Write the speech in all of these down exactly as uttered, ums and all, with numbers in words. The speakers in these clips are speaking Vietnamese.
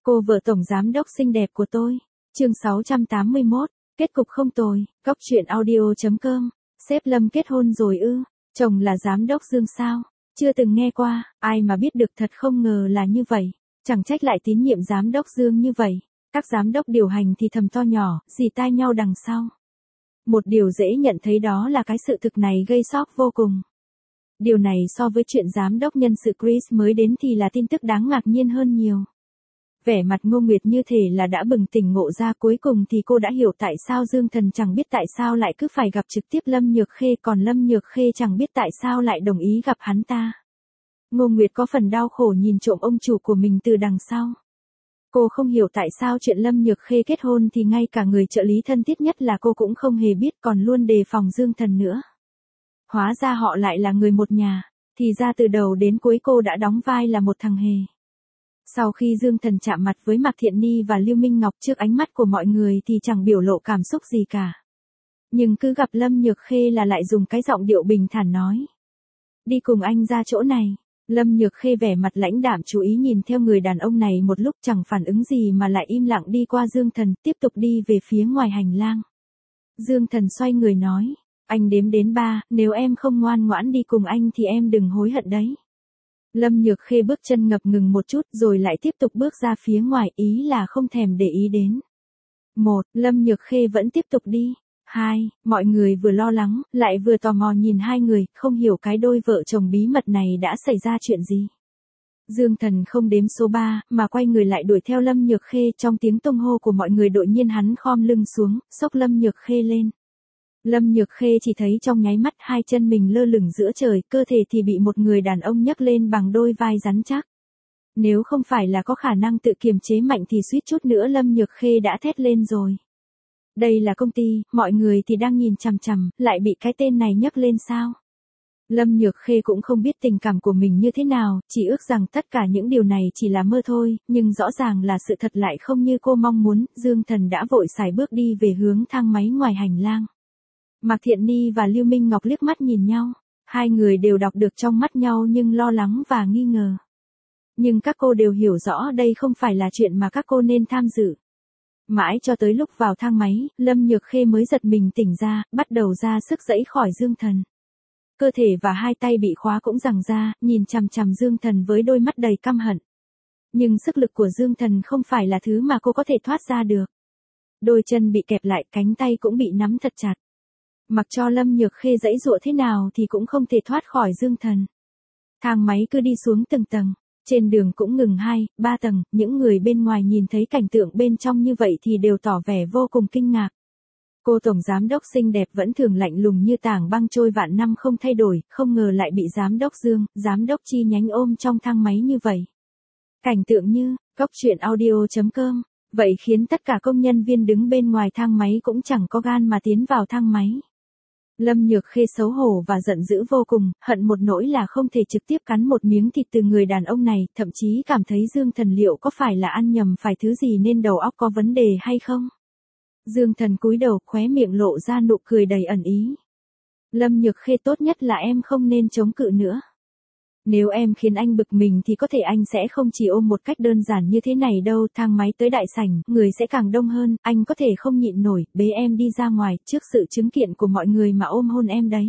Cô vợ tổng giám đốc xinh đẹp của tôi. Chương sáu trăm tám mươi mốt, kết cục không tồi. Góc truyện audio chấm com. Sếp Lâm kết hôn rồi ư? Chồng là giám đốc Dương sao? Chưa từng nghe qua, ai mà biết được, thật không ngờ là như vậy. Chẳng trách lại tín nhiệm giám đốc Dương như vậy. Các giám đốc điều hành thì thầm to nhỏ, dì tai nhau đằng sau. Một điều dễ nhận thấy đó là cái sự thực này gây sốc vô cùng. Điều này so với chuyện giám đốc nhân sự Chris mới đến thì là tin tức đáng ngạc nhiên hơn nhiều. Vẻ mặt Ngô Nguyệt như thể là đã bừng tỉnh ngộ ra, cuối cùng thì cô đã hiểu tại sao Dương Thần chẳng biết tại sao lại cứ phải gặp trực tiếp Lâm Nhược Khê, còn Lâm Nhược Khê chẳng biết tại sao lại đồng ý gặp hắn ta. Ngô Nguyệt có phần đau khổ nhìn trộm ông chủ của mình từ đằng sau. Cô không hiểu tại sao chuyện Lâm Nhược Khê kết hôn thì ngay cả người trợ lý thân thiết nhất là cô cũng không hề biết, còn luôn đề phòng Dương Thần nữa. Hóa ra họ lại là người một nhà, thì ra từ đầu đến cuối cô đã đóng vai là một thằng hề. Sau khi Dương Thần chạm mặt với Mạc Thiện Ni và Lưu Minh Ngọc trước ánh mắt của mọi người thì chẳng biểu lộ cảm xúc gì cả. Nhưng cứ gặp Lâm Nhược Khê là lại dùng cái giọng điệu bình thản nói. Đi cùng anh ra chỗ này. Lâm Nhược Khê vẻ mặt lãnh đạm chú ý nhìn theo người đàn ông này một lúc, chẳng phản ứng gì mà lại im lặng đi qua Dương Thần, tiếp tục đi về phía ngoài hành lang. Dương Thần xoay người nói. Anh đếm đến ba, nếu em không ngoan ngoãn đi cùng anh thì em đừng hối hận đấy. Lâm Nhược Khê bước chân ngập ngừng một chút rồi lại tiếp tục bước ra phía ngoài, ý là không thèm để ý đến. Một, Lâm Nhược Khê vẫn tiếp tục đi. Hai, mọi người vừa lo lắng, lại vừa tò mò nhìn hai người, không hiểu cái đôi vợ chồng bí mật này đã xảy ra chuyện gì. Dương Thần không đếm số ba, mà quay người lại đuổi theo Lâm Nhược Khê, trong tiếng tung hô của mọi người đột nhiên hắn khom lưng xuống, xốc Lâm Nhược Khê lên. Lâm Nhược Khê chỉ thấy trong nháy mắt hai chân mình lơ lửng giữa trời, cơ thể thì bị một người đàn ông nhấc lên bằng đôi vai rắn chắc. Nếu không phải là có khả năng tự kiềm chế mạnh thì suýt chút nữa Lâm Nhược Khê đã thét lên rồi. Đây là công ty, mọi người thì đang nhìn chằm chằm, lại bị cái tên này nhấc lên sao? Lâm Nhược Khê cũng không biết tình cảm của mình như thế nào, chỉ ước rằng tất cả những điều này chỉ là mơ thôi, nhưng rõ ràng là sự thật lại không như cô mong muốn. Dương Thần đã vội sải bước đi về hướng thang máy ngoài hành lang. Mạc Thiện Ni và Lưu Minh Ngọc liếc mắt nhìn nhau, hai người đều đọc được trong mắt nhau nhưng lo lắng và nghi ngờ. Nhưng các cô đều hiểu rõ đây không phải là chuyện mà các cô nên tham dự. Mãi cho tới lúc vào thang máy, Lâm Nhược Khê mới giật mình tỉnh ra, bắt đầu ra sức giãy khỏi Dương Thần. Cơ thể và hai tay bị khóa cũng giằng ra, nhìn chằm chằm Dương Thần với đôi mắt đầy căm hận. Nhưng sức lực của Dương Thần không phải là thứ mà cô có thể thoát ra được. Đôi chân bị kẹp lại, cánh tay cũng bị nắm thật chặt. Mặc cho Lâm Nhược Khê giãy giụa thế nào thì cũng không thể thoát khỏi Dương Thần. Thang máy cứ đi xuống từng tầng, trên đường cũng ngừng hai, ba tầng, những người bên ngoài nhìn thấy cảnh tượng bên trong như vậy thì đều tỏ vẻ vô cùng kinh ngạc. Cô tổng giám đốc xinh đẹp vẫn thường lạnh lùng như tảng băng trôi vạn năm không thay đổi, không ngờ lại bị giám đốc Dương, giám đốc chi nhánh ôm trong thang máy như vậy. Cảnh tượng như, góc truyện audio chấm com, vậy khiến tất cả công nhân viên đứng bên ngoài thang máy cũng chẳng có gan mà tiến vào thang máy. Lâm Nhược Khê xấu hổ và giận dữ vô cùng, hận một nỗi là không thể trực tiếp cắn một miếng thịt từ người đàn ông này, thậm chí cảm thấy Dương Thần liệu có phải là ăn nhầm phải thứ gì nên đầu óc có vấn đề hay không. Dương Thần cúi đầu, khóe miệng lộ ra nụ cười đầy ẩn ý. Lâm Nhược Khê, tốt nhất là em không nên chống cự nữa. Nếu em khiến anh bực mình thì có thể anh sẽ không chỉ ôm một cách đơn giản như thế này đâu. Thang máy tới đại sảnh, người sẽ càng đông hơn, anh có thể không nhịn nổi, bế em đi ra ngoài, trước sự chứng kiến của mọi người mà ôm hôn em đấy.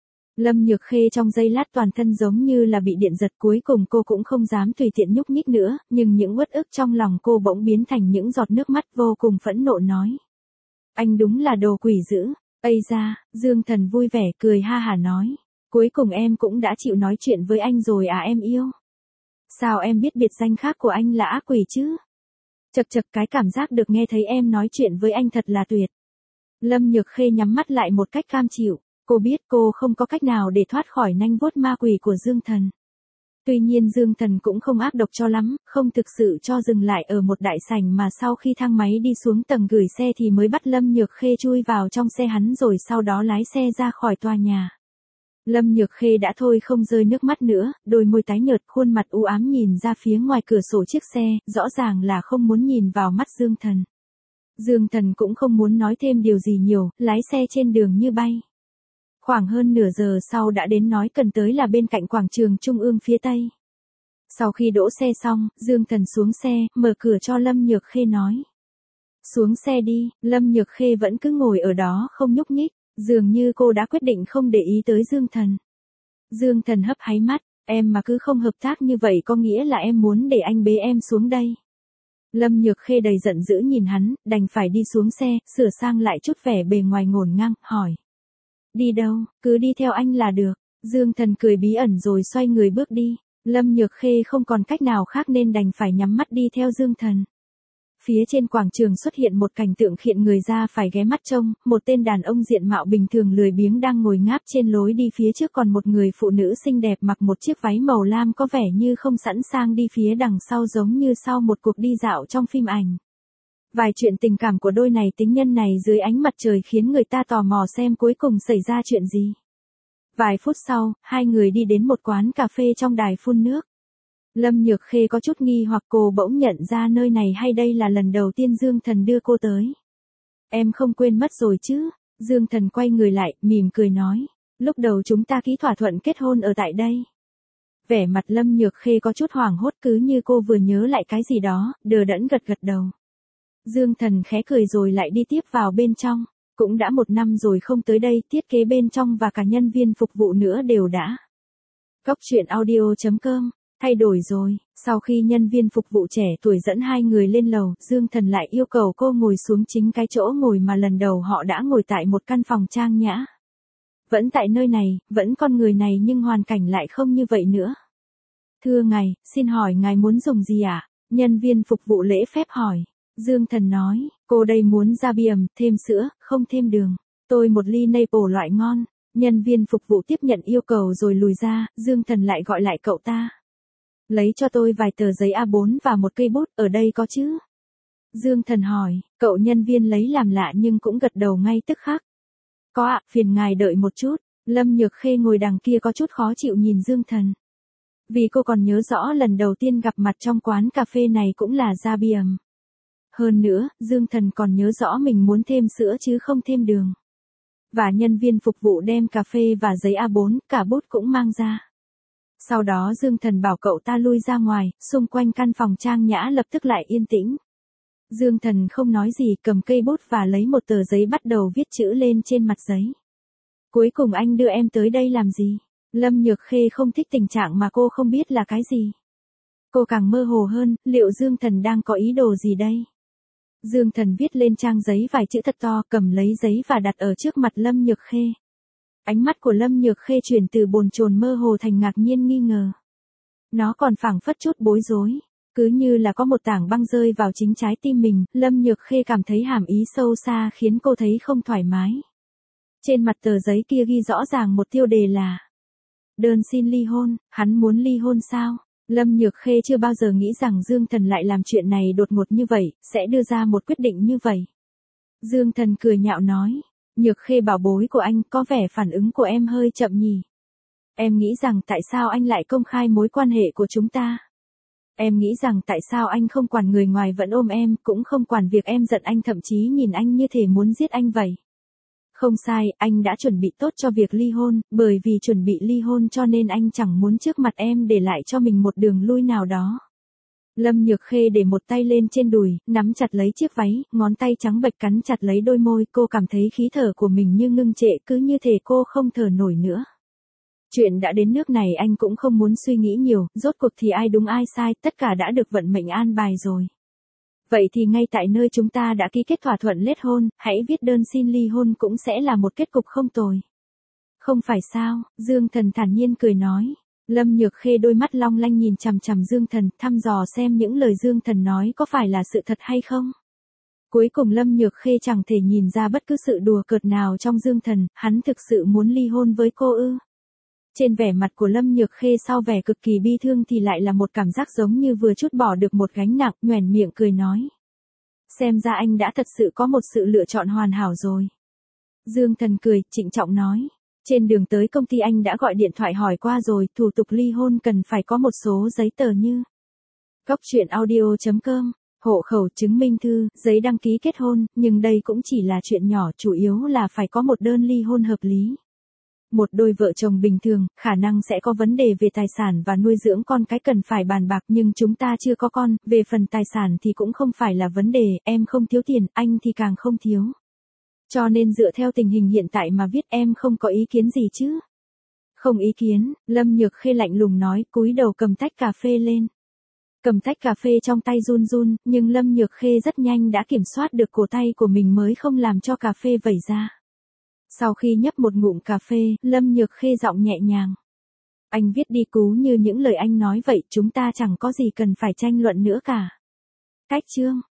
Lâm Nhược Khê trong giây lát toàn thân giống như là bị điện giật, cuối cùng cô cũng không dám tùy tiện nhúc nhích nữa, nhưng những uất ức trong lòng cô bỗng biến thành những giọt nước mắt, vô cùng phẫn nộ nói. Anh đúng là đồ quỷ dữ. Ây da, Dương Thần vui vẻ cười ha hả nói. Cuối cùng em cũng đã chịu nói chuyện với anh rồi à em yêu? Sao em biết biệt danh khác của anh là ác quỷ chứ? Chật chật, cái cảm giác được nghe thấy em nói chuyện với anh thật là tuyệt. Lâm Nhược Khê nhắm mắt lại một cách cam chịu, cô biết cô không có cách nào để thoát khỏi nanh vuốt ma quỷ của Dương Thần. Tuy nhiên Dương Thần cũng không ác độc cho lắm, không thực sự cho dừng lại ở một đại sảnh mà sau khi thang máy đi xuống tầng gửi xe thì mới bắt Lâm Nhược Khê chui vào trong xe hắn rồi sau đó lái xe ra khỏi tòa nhà. Lâm Nhược Khê đã thôi không rơi nước mắt nữa, đôi môi tái nhợt, khuôn mặt u ám nhìn ra phía ngoài cửa sổ chiếc xe, rõ ràng là không muốn nhìn vào mắt Dương Thần. Dương Thần cũng không muốn nói thêm điều gì nhiều, lái xe trên đường như bay. Khoảng hơn nửa giờ sau đã đến nói cần tới là bên cạnh quảng trường Trung ương phía Tây. Sau khi đỗ xe xong, Dương Thần xuống xe, mở cửa cho Lâm Nhược Khê nói. Xuống xe đi, Lâm Nhược Khê vẫn cứ ngồi ở đó không nhúc nhích, dường như cô đã quyết định không để ý tới Dương Thần. Dương Thần hấp háy mắt, em mà cứ không hợp tác như vậy có nghĩa là em muốn để anh bế em xuống đây. Lâm Nhược Khê đầy giận dữ nhìn hắn, đành phải đi xuống xe, sửa sang lại chút vẻ bề ngoài ngổn ngang, hỏi. Đi đâu, cứ đi theo anh là được. Dương Thần cười bí ẩn rồi xoay người bước đi. Lâm Nhược Khê không còn cách nào khác nên đành phải nhắm mắt đi theo Dương Thần. Phía trên quảng trường xuất hiện một cảnh tượng khiến người ra phải ghé mắt trông, một tên đàn ông diện mạo bình thường lười biếng đang ngồi ngáp trên lối đi, phía trước còn một người phụ nữ xinh đẹp mặc một chiếc váy màu lam có vẻ như không sẵn sàng đi phía đằng sau, giống như sau một cuộc đi dạo trong phim ảnh. Vài chuyện tình cảm của đôi này tính nhân này dưới ánh mặt trời khiến người ta tò mò xem cuối cùng xảy ra chuyện gì. Vài phút sau, hai người đi đến một quán cà phê trong đài phun nước. Lâm Nhược Khê có chút nghi hoặc, cô bỗng nhận ra nơi này hay đây là lần đầu tiên Dương Thần đưa cô tới. Em không quên mất rồi chứ? Dương Thần quay người lại, mỉm cười nói. Lúc đầu chúng ta ký thỏa thuận kết hôn ở tại đây. Vẻ mặt Lâm Nhược Khê có chút hoảng hốt, cứ như cô vừa nhớ lại cái gì đó, đờ đẫn gật gật đầu. Dương Thần khẽ cười rồi lại đi tiếp vào bên trong. Cũng đã một năm rồi không tới đây, thiết kế bên trong và cả nhân viên phục vụ nữa đều đã. Cóc truyện audio chấm com thay đổi rồi. Sau khi nhân viên phục vụ trẻ tuổi dẫn hai người lên lầu, Dương Thần lại yêu cầu cô ngồi xuống chính cái chỗ ngồi mà lần đầu họ đã ngồi tại một căn phòng trang nhã. Vẫn tại nơi này, vẫn con người này nhưng hoàn cảnh lại không như vậy nữa. Thưa ngài, xin hỏi ngài muốn dùng gì ạ? À? Nhân viên phục vụ lễ phép hỏi. Dương Thần nói, cô đây muốn ra biềm, thêm sữa, không thêm đường. Tôi một ly maple loại ngon. Nhân viên phục vụ tiếp nhận yêu cầu rồi lùi ra, Dương Thần lại gọi lại cậu ta. Lấy cho tôi vài tờ giấy A bốn và một cây bút, ở đây có chứ? Dương Thần hỏi, cậu nhân viên lấy làm lạ nhưng cũng gật đầu ngay tức khắc. Có ạ, phiền ngài đợi một chút. Lâm Nhược Khê ngồi đằng kia có chút khó chịu nhìn Dương Thần. Vì cô còn nhớ rõ lần đầu tiên gặp mặt trong quán cà phê này cũng là ra biềm. Hơn nữa, Dương Thần còn nhớ rõ mình muốn thêm sữa chứ không thêm đường. Và nhân viên phục vụ đem cà phê và giấy A bốn, cả bút cũng mang ra. Sau đó Dương Thần bảo cậu ta lui ra ngoài, xung quanh căn phòng trang nhã lập tức lại yên tĩnh. Dương Thần không nói gì, cầm cây bút và lấy một tờ giấy bắt đầu viết chữ lên trên mặt giấy. Cuối cùng anh đưa em tới đây làm gì? Lâm Nhược Khê không thích tình trạng mà cô không biết là cái gì. Cô càng mơ hồ hơn, liệu Dương Thần đang có ý đồ gì đây? Dương Thần viết lên trang giấy vài chữ thật to, cầm lấy giấy và đặt ở trước mặt Lâm Nhược Khê. Ánh mắt của Lâm Nhược Khê chuyển từ bồn chồn mơ hồ thành ngạc nhiên nghi ngờ. Nó còn phảng phất chút bối rối. Cứ như là có một tảng băng rơi vào chính trái tim mình, Lâm Nhược Khê cảm thấy hàm ý sâu xa khiến cô thấy không thoải mái. Trên mặt tờ giấy kia ghi rõ ràng một tiêu đề là đơn xin ly hôn, hắn muốn ly hôn sao? Lâm Nhược Khê chưa bao giờ nghĩ rằng Dương Thần lại làm chuyện này đột ngột như vậy, sẽ đưa ra một quyết định như vậy. Dương Thần cười nhạo nói, Nhược Khê bảo bối của anh, có vẻ phản ứng của em hơi chậm nhỉ. Em nghĩ rằng tại sao anh lại công khai mối quan hệ của chúng ta? Em nghĩ rằng tại sao anh không quản người ngoài vẫn ôm em, cũng không quản việc em giận anh, thậm chí nhìn anh như thể muốn giết anh vậy. Không sai, anh đã chuẩn bị tốt cho việc ly hôn, bởi vì chuẩn bị ly hôn cho nên anh chẳng muốn trước mặt em để lại cho mình một đường lui nào đó. Lâm Nhược Khê để một tay lên trên đùi, nắm chặt lấy chiếc váy, ngón tay trắng bệch cắn chặt lấy đôi môi, cô cảm thấy khí thở của mình như ngưng trệ, cứ như thể cô không thở nổi nữa. Chuyện đã đến nước này anh cũng không muốn suy nghĩ nhiều, rốt cuộc thì ai đúng ai sai, tất cả đã được vận mệnh an bài rồi. Vậy thì ngay tại nơi chúng ta đã ký kết thỏa thuận kết hôn, hãy viết đơn xin ly hôn cũng sẽ là một kết cục không tồi. Không phải sao? Dương Thần thản nhiên cười nói. Lâm Nhược Khê đôi mắt long lanh nhìn chằm chằm Dương Thần, thăm dò xem những lời Dương Thần nói có phải là sự thật hay không. Cuối cùng Lâm Nhược Khê chẳng thể nhìn ra bất cứ sự đùa cợt nào trong Dương Thần, hắn thực sự muốn ly hôn với cô ư? Trên vẻ mặt của Lâm Nhược Khê sau vẻ cực kỳ bi thương thì lại là một cảm giác giống như vừa trút bỏ được một gánh nặng, nhoẻn miệng cười nói. Xem ra anh đã thật sự có một sự lựa chọn hoàn hảo rồi. Dương Thần cười, trịnh trọng nói. Trên đường tới công ty anh đã gọi điện thoại hỏi qua rồi, thủ tục ly hôn cần phải có một số giấy tờ như cóc truyện audio chấm com, hộ khẩu chứng minh thư, giấy đăng ký kết hôn, nhưng đây cũng chỉ là chuyện nhỏ, chủ yếu là phải có một đơn ly hôn hợp lý. Một đôi vợ chồng bình thường, khả năng sẽ có vấn đề về tài sản và nuôi dưỡng con cái cần phải bàn bạc, nhưng chúng ta chưa có con, về phần tài sản thì cũng không phải là vấn đề, em không thiếu tiền, anh thì càng không thiếu. Cho nên dựa theo tình hình hiện tại mà viết, em không có ý kiến gì chứ? Không ý kiến, Lâm Nhược Khê lạnh lùng nói, cúi đầu cầm tách cà phê lên. Cầm tách cà phê trong tay run run, nhưng Lâm Nhược Khê rất nhanh đã kiểm soát được cổ tay của mình mới không làm cho cà phê vẩy ra. Sau khi nhấp một ngụm cà phê, Lâm Nhược Khê giọng nhẹ nhàng. Anh viết đi cú như những lời anh nói vậy, chúng ta chẳng có gì cần phải tranh luận nữa cả. Cách chương